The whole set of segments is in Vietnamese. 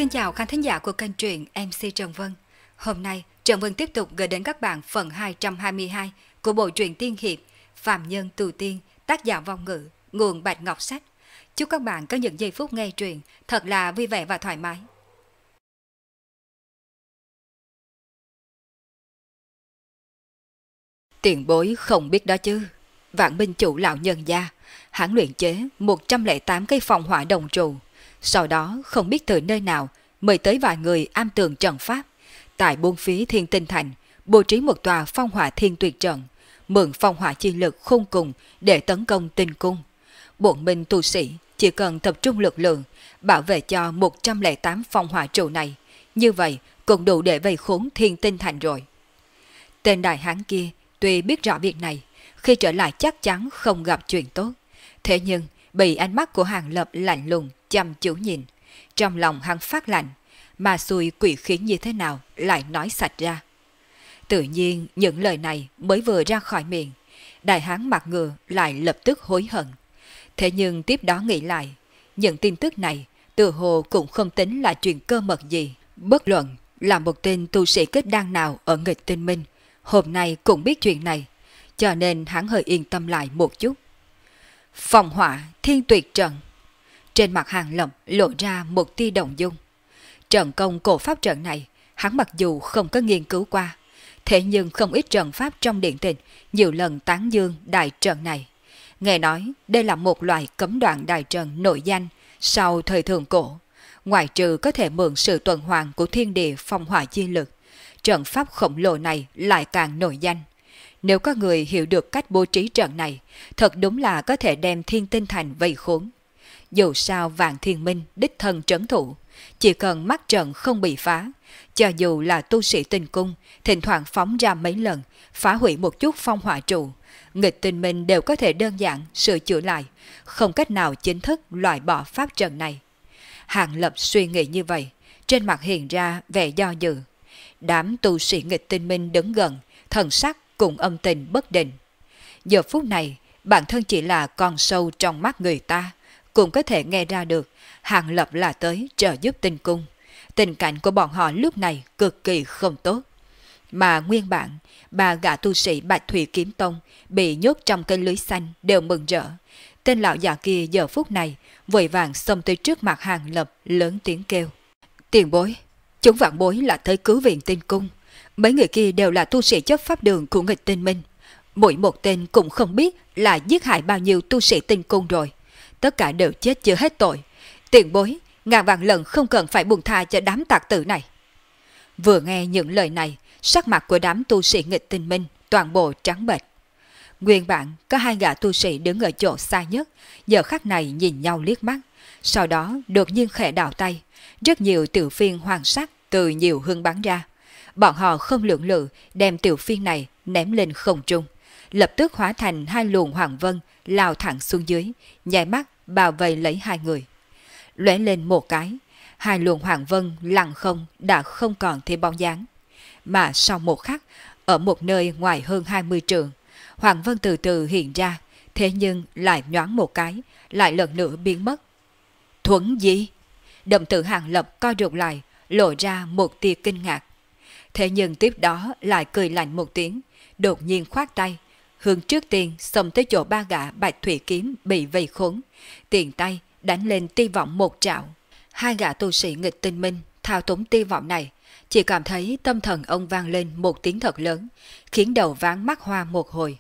Xin chào khán thính giả của kênh truyện MC Trần Vân. Hôm nay, Trần Vân tiếp tục gửi đến các bạn phần 222 của bộ truyện tiên hiệp Phàm Nhân Tù Tiên, tác giả Vong Ngữ, nguồn Bạch Ngọc Sách. Chúc các bạn có những giây phút nghe truyện thật là vui vẻ và thoải mái. Tiền bối không biết đó chứ. Vạn Minh chủ lão nhân gia, hắn luyện chế 108 cây phong hỏa đồng trụ. Sau đó không biết từ nơi nào mời tới vài người am tường trận pháp. Tại buôn phía Thiên Tinh Thành, bố trí một tòa phong hỏa thiên tuyệt trận, mượn phong hỏa chi lực khôn cùng để tấn công tinh cung. Bọn mình tu sĩ chỉ cần tập trung lực lượng, bảo vệ cho 108 phong hỏa trụ này. Như vậy cũng đủ để vây khốn Thiên Tinh Thành rồi. Tên đại hán kia tuy biết rõ việc này, khi trở lại chắc chắn không gặp chuyện tốt. Thế nhưng bị ánh mắt của Hàng Lập lạnh lùng chăm chú nhìn, trong lòng hắn phát lạnh, mà xui quỷ khí như thế nào lại nói sạch ra. Tự nhiên những lời này mới vừa ra khỏi miệng, đại hán mặt ngựa lại lập tức hối hận. Thế nhưng tiếp đó nghĩ lại, những tin tức này tự hồ cũng không tính là chuyện cơ mật gì. Bất luận là một tên tu sĩ kết đan nào ở nghịch tinh minh, hôm nay cũng biết chuyện này, cho nên hắn hơi yên tâm lại một chút. Phong hỏa thiên tuyệt trận. Trên mặt Hàng Lập lộ ra một tia động dung. Trận công cổ pháp trận này, hắn mặc dù không có nghiên cứu qua, thế nhưng không ít trận pháp trong điện tịch nhiều lần tán dương đại trận này. Nghe nói đây là một loại cấm đoạn đại trận nổi danh sau thời thượng cổ. Ngoài trừ có thể mượn sự tuần hoàn của thiên địa phong hỏa chi lực, trận pháp khổng lồ này lại càng nổi danh. Nếu có người hiểu được cách bố trí trận này, thật đúng là có thể đem Thiên Tinh Thành vây khốn. Dù sao Vạn Thiên Minh đích thân trấn thủ, chỉ cần mắt trận không bị phá, cho dù là tu sĩ tinh cung, thỉnh thoảng phóng ra mấy lần, phá hủy một chút phong hỏa trụ, nghịch tinh minh đều có thể đơn giản sửa chữa lại, không cách nào chính thức loại bỏ pháp trận này. Hàng Lập suy nghĩ như vậy, trên mặt hiện ra vẻ do dự. Đám tu sĩ nghịch tinh minh đứng gần, thần sắc cũng âm tình bất định. Giờ phút này, bản thân chỉ là con sâu trong mắt người ta, cũng có thể nghe ra được Hàng Lập là tới trợ giúp tinh cung. Tình cảnh của bọn họ lúc này cực kỳ không tốt. Mà nguyên bản, ba gã tu sĩ Bạch Thủy Kiếm Tông bị nhốt trong cây lưới xanh đều mừng rỡ. Tên lão già kia giờ phút này vội vàng xông tới trước mặt Hàng Lập lớn tiếng kêu: Tiền bối, chúng vạn bối là tới cứu viện tinh cung. Mấy người kia đều là tu sĩ chấp pháp đường của nghịch tinh minh. Mỗi một tên cũng không biết là giết hại bao nhiêu tu sĩ tinh cung rồi. Tất cả đều chết chưa hết tội. Tiền bối, ngàn vạn lần không cần phải buông tha cho đám tặc tử này. Vừa nghe những lời này, sắc mặt của đám tu sĩ nghịch tinh minh toàn bộ trắng bệch. Nguyên bản có hai gã tu sĩ đứng ở chỗ xa nhất, giờ khắc này nhìn nhau liếc mắt, sau đó đột nhiên khẽ đảo tay, rất nhiều tiểu phiên hoàng sắc từ nhiều hướng bắn ra. Bọn họ không lưỡng lự đem tiểu phiên này ném lên không trung, lập tức hóa thành hai luồng hoàng vân lao thẳng xuống dưới, nháy mắt bao vây lấy hai người. Lóe lên một cái, hai luồng hoàng vân lặng không đã không còn thấy bóng dáng. Mà sau một khắc, ở một nơi ngoài hơn 20 trượng, hoàng vân từ từ hiện ra, thế nhưng lại nhoáng một cái, lại lần nữa biến mất. Thuấn gì? Đồng tử Hàng Lập co rụt lại, lộ ra một tia kinh ngạc. Thế nhưng tiếp đó lại cười lạnh một tiếng, đột nhiên khoát tay, hướng trước tiên xông tới chỗ ba gã Bạch Thủy Kiếm bị vây khốn, tiền tay đánh lên ti vọng một trảo. Hai gã tu sĩ nghịch tinh minh thao túng ti vọng này, chỉ cảm thấy tâm thần ông vang lên một tiếng thật lớn, khiến đầu váng mắt hoa một hồi.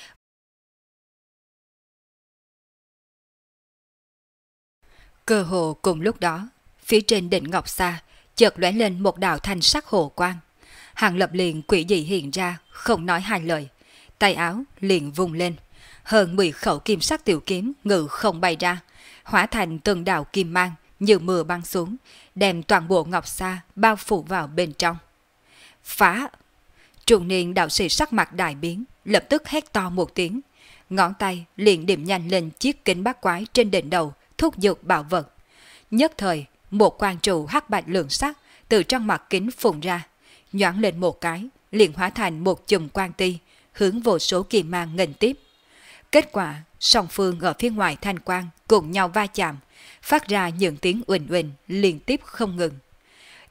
Cơ hồ cùng lúc đó, phía trên đỉnh ngọc xa chợt lóe lên một đạo thanh sắc hồ quang. Hàng Lập liền quỷ dị hiện ra, không nói hai lời, tay áo liền vung lên, hơn 10 khẩu kim sắc tiểu kiếm ngự không bay ra, hóa thành từng đạo kim mang như mưa băng xuống, đem toàn bộ ngọc sa bao phủ vào bên trong. Phá! Trung niên đạo sĩ sắc mặt đại biến, lập tức hét to một tiếng, ngón tay liền điểm nhanh lên chiếc kính bát quái trên đỉnh đầu, thúc giục bảo vật. Nhất thời, một quang trụ hắc bạch lượng sắc từ trong mặt kính phun ra, nhoáng lên một cái, liền hóa thành một chùm quang ti, hướng vô số kim mang nghênh tiếp. Kết quả, song phương ở phía ngoài thanh quang cùng nhau va chạm, phát ra những tiếng uỳnh uỳnh liên tiếp không ngừng.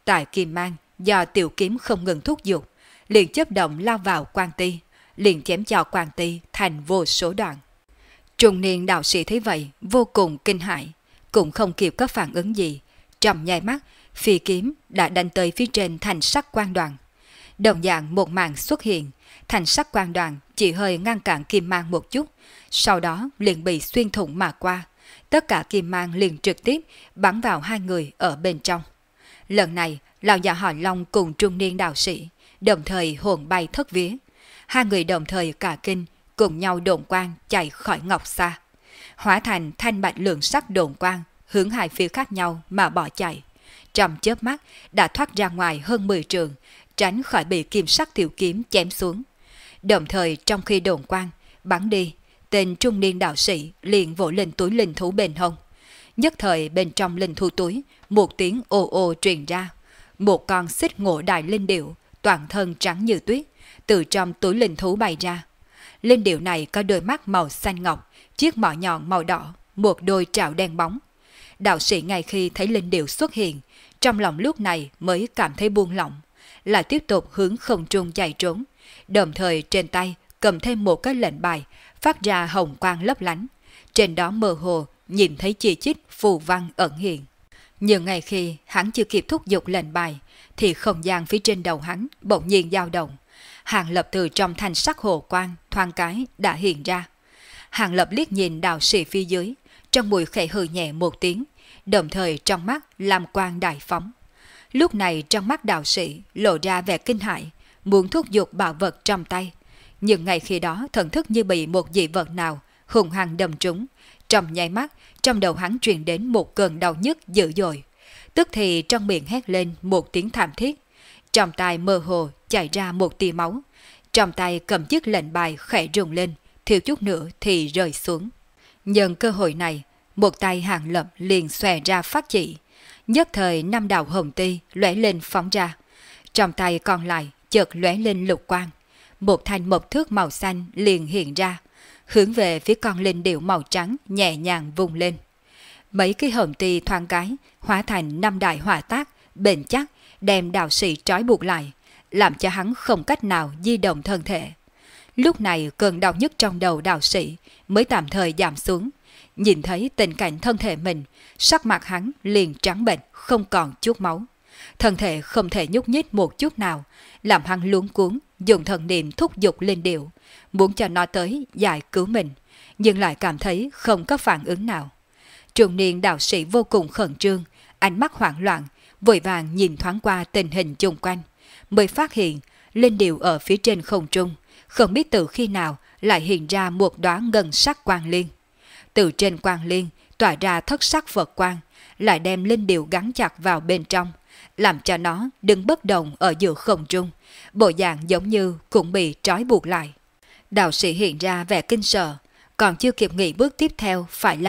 tại kim mang do tiểu kiếm không ngừng thúc giục, liền chớp động lao vào quan ti, liền chém cho quan ti thành vô số đoạn. Trung niên đạo sĩ thấy vậy vô cùng kinh hãi, cũng không kịp có phản ứng gì, trong nháy mắt phi kiếm đã đánh tới phía trên thành sắc quan đoàn. Đồng dạng một màn xuất hiện, thành sắc quan đoàn chỉ hơi ngăn cản kim mang một chút, sau đó liền bị xuyên thủng mà qua, tất cả kim mang liền trực tiếp bắn vào hai người ở bên trong. Lần này lão già họ Long cùng trung niên đạo sĩ đồng thời hồn bay thất vía, hai người đồng thời cả kinh cùng nhau độn quang chạy khỏi ngọc xa, hóa thành thanh bạch lượng sắc độn quang hướng hai phía khác nhau mà bỏ chạy. Trong chớp mắt đã thoát ra ngoài hơn 10 trường, tránh khỏi bị kim sắc tiểu kiếm chém xuống. Đồng thời trong khi độn quang bắn đi, tên trung niên đạo sĩ liền vỗ lên túi linh thú bên hông. Nhất thời bên trong linh thú túi một tiếng ồ ồ truyền ra, một con xích ngộ đại linh điệu toàn thân trắng như tuyết từ trong túi linh thú bay ra. Linh điệu này có đôi mắt màu xanh ngọc, chiếc mỏ nhọn màu đỏ, một đôi trảo đen bóng. Đạo sĩ ngay khi thấy linh điệu xuất hiện, trong lòng lúc này mới cảm thấy buông lỏng, lại tiếp tục hướng không trung chạy trốn, đồng thời trên tay cầm thêm một cái lệnh bài phát ra hồng quang lấp lánh, trên đó mơ hồ nhìn thấy chi chít phù văn ẩn hiện. Nhưng ngay khi hắn chưa kịp thúc giục lệnh bài, thì không gian phía trên đầu hắn bỗng nhiên dao động. Hàng Lập từ trong thanh sắc hồ quang thoáng cái đã hiện ra. Hàng Lập liếc nhìn đạo sĩ phía dưới, trong mũi khẽ hừ nhẹ một tiếng, đồng thời trong mắt làm quang đại phóng. Lúc này trong mắt đạo sĩ lộ ra vẻ kinh hãi, muốn thúc giục bảo vật trong tay. Nhưng ngay khi đó thần thức như bị một dị vật nào hùng hăng đâm trúng, trong nháy mắt trong đầu hắn truyền đến một cơn đau nhức dữ dội. Tức thì trong miệng hét lên một tiếng thảm thiết, trong tai mơ hồ chảy ra một tia máu, trong tay cầm chiếc lệnh bài khẽ rung lên, thiếu chút nữa thì rơi xuống. Nhân cơ hội này, một tay Hàng Lập liền xòe ra phát chỉ, nhất thời 5 đạo hồng ti lóe lên phóng ra, trong tay còn lại chợt lóe lên lục quang, một thanh mộc thước màu xanh liền hiện ra, hướng về phía con linh điệu màu trắng nhẹ nhàng vung lên. Mấy cái hồng ti thoáng cái hóa thành 5 đại hỏa tác bền chắc, đem đạo sĩ trói buộc lại, làm cho hắn không cách nào di động thân thể. Lúc này cơn đau nhức trong đầu đạo sĩ mới tạm thời giảm xuống, nhìn thấy tình cảnh thân thể mình, sắc mặt hắn liền trắng bệch không còn chút máu. Thân thể không thể nhúc nhích một chút nào, làm hắn luống cuống dùng thần niệm thúc giục linh điệu, muốn cho nó tới giải cứu mình, nhưng lại cảm thấy không có phản ứng nào. Trung niên đạo sĩ vô cùng khẩn trương, ánh mắt hoảng loạn, vội vàng nhìn thoáng qua tình hình chung quanh, mới phát hiện linh điệu ở phía trên không trung, không biết từ khi nào lại hiện ra một đóa ngân sắc quang liên. Từ trên quang liên tỏa ra thất sắc Phật quang, lại đem linh điệu gắn chặt vào bên trong, làm cho nó đứng bất động ở giữa không trung, bộ dạng giống như cũng bị trói buộc lại. Đạo sĩ hiện ra vẻ kinh sợ, còn chưa kịp nghĩ bước tiếp theo phải làm